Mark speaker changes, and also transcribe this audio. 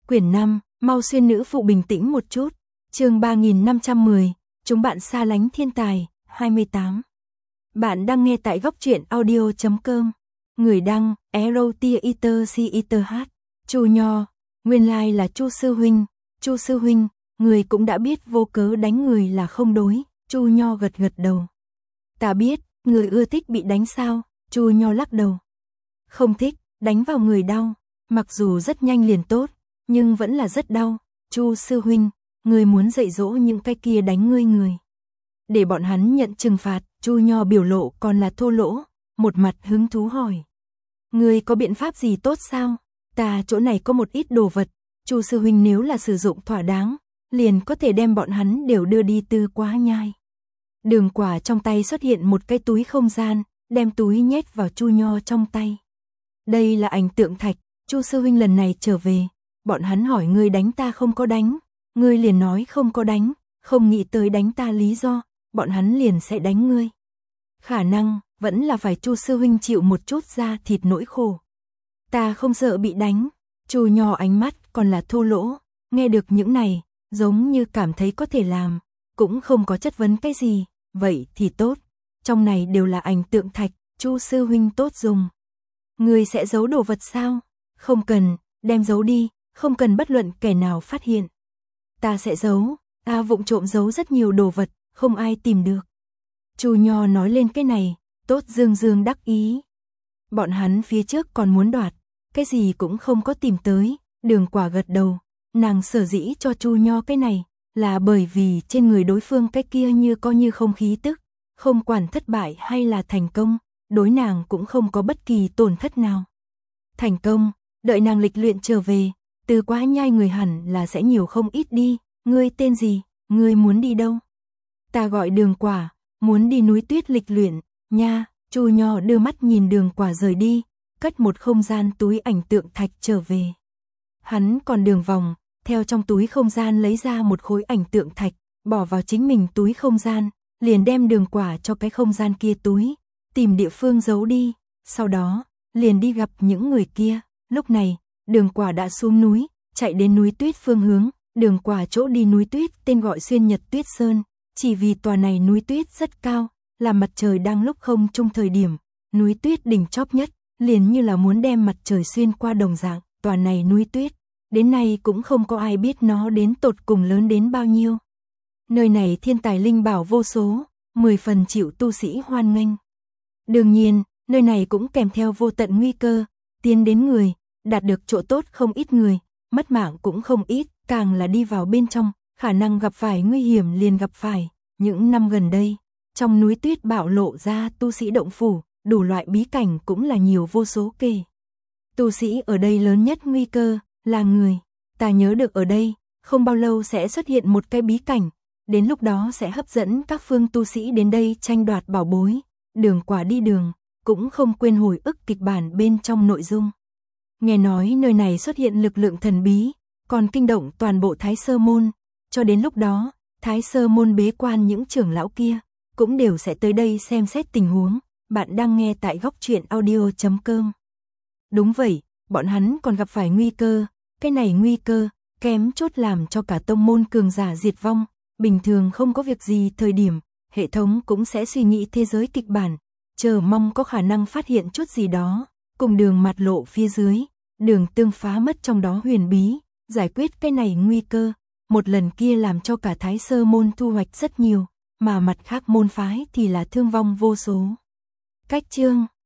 Speaker 1: Quyển 5, mau xuyên nữ phụ bình tĩnh một chút. Chương 3510, chúng bạn xa lánh thiên tài, 28. Bạn đang nghe tại góc truyện audio.com. Người đăng, Erotiater. Chu Nho, nguyên lai là Chu sư huynh. Chu sư huynh, người cũng đã biết vô cớ đánh người là không đối. Chu Nho gật gật đầu. Ta biết, người ưa thích bị đánh sao? Chu Nho lắc đầu. Không thích, đánh vào người đau, mặc dù rất nhanh liền tốt, nhưng vẫn là rất đau. Chu sư huynh, người muốn dạy dỗ những cái kia đánh ngươi người, để bọn hắn nhận trừng phạt. Chu Nho biểu lộ còn là thô lỗ, một mặt hứng thú hỏi. Ngươi có biện pháp gì tốt sao? Ta chỗ này có một ít đồ vật, Chu sư huynh nếu là sử dụng thỏa đáng, liền có thể đem bọn hắn đều đưa đi Tư Quá Nhai. Đường Quả trong tay xuất hiện một cái túi không gian, đem túi nhét vào Chu Nho trong tay. Đây là ảnh tượng thạch, Chu sư huynh lần này trở về, bọn hắn hỏi ngươi đánh ta không có đánh, ngươi liền nói không có đánh, không nghĩ tới đánh ta lý do, bọn hắn liền sẽ đánh ngươi. Khả năng, vẫn là phải Chu sư huynh chịu một chút da thịt nỗi khổ. Ta không sợ bị đánh. Chu Nho ánh mắt còn là thô lỗ, nghe được những này, giống như cảm thấy có thể làm, cũng không có chất vấn cái gì, vậy thì tốt. Trong này đều là ảnh tượng thạch, Chu sư huynh tốt dùng. Ngươi sẽ giấu đồ vật sao? Không cần, đem giấu đi, không cần bất luận kẻ nào phát hiện. Ta sẽ giấu, ta vụng trộm giấu rất nhiều đồ vật, không ai tìm được. Chu Nho nói lên cái này, tốt dương dương đắc ý. Bọn hắn phía trước còn muốn đoạt, cái gì cũng không có tìm tới. Đường Quả gật đầu, nàng sở dĩ cho Chu Nho cái này, là bởi vì trên người đối phương cái kia như có như không khí tức, không quản thất bại hay là thành công, đối nàng cũng không có bất kỳ tổn thất nào. Thành công, đợi nàng lịch luyện trở về, Tư Quá Nhai người hẳn là sẽ nhiều không ít đi. Ngươi tên gì? Ngươi muốn đi đâu? Ta gọi Đường Quả, muốn đi núi tuyết lịch luyện. Nha. Chu Nho đưa mắt nhìn Đường Quả rời đi, cất một không gian túi ảnh tượng thạch trở về. Hắn còn đường vòng, theo trong túi không gian lấy ra một khối ảnh tượng thạch, bỏ vào chính mình túi không gian, liền đem Đường Quả cho cái không gian kia túi, tìm địa phương giấu đi, sau đó, liền đi gặp những người kia. Lúc này, Đường Quả đã xuống núi, chạy đến núi tuyết phương hướng. Đường Quả chỗ đi núi tuyết tên gọi Xuyên Nhật Tuyết Sơn, chỉ vì tòa này núi tuyết rất cao, là mặt trời đang lúc không trung thời điểm, núi tuyết đỉnh chóp nhất, liền như là muốn đem mặt trời xuyên qua đồng dạng. Tòa này núi tuyết, đến nay cũng không có ai biết nó đến tột cùng lớn đến bao nhiêu. Nơi này thiên tài linh bảo vô số, 10 phần chịu tu sĩ hoan nghênh. Đương nhiên, nơi này cũng kèm theo vô tận nguy cơ, tiến đến người, đạt được chỗ tốt không ít người, mất mạng cũng không ít, càng là đi vào bên trong, khả năng gặp phải nguy hiểm liền gặp phải. Những năm gần đây, trong núi tuyết bạo lộ ra tu sĩ động phủ, đủ loại bí cảnh cũng là nhiều vô số kể. Tu sĩ ở đây lớn nhất nguy cơ là người. Ta nhớ được ở đây, không bao lâu sẽ xuất hiện một cái bí cảnh, đến lúc đó sẽ hấp dẫn các phương tu sĩ đến đây tranh đoạt bảo bối. Đường Quả đi đường, cũng không quên hồi ức kịch bản bên trong nội dung. Nghe nói nơi này xuất hiện lực lượng thần bí, còn kinh động toàn bộ Thái Sơ Môn, cho đến lúc đó, Thái Sơ Môn bế quan những trưởng lão kia, cũng đều sẽ tới đây xem xét tình huống. Bạn đang nghe tại góc truyện audio.com. Đúng vậy, bọn hắn còn gặp phải nguy cơ, cái này nguy cơ, kém chút làm cho cả tông môn cường giả diệt vong. Bình thường không có việc gì thời điểm, hệ thống cũng sẽ suy nghĩ thế giới kịch bản, chờ mong có khả năng phát hiện chút gì đó, cùng đường mạt lộ phía dưới, đường tương phá mất trong đó huyền bí, giải quyết cái này nguy cơ, một lần kia làm cho cả Thái Sơ Môn thu hoạch rất nhiều, mà mặt khác môn phái thì là thương vong vô số. Cách chương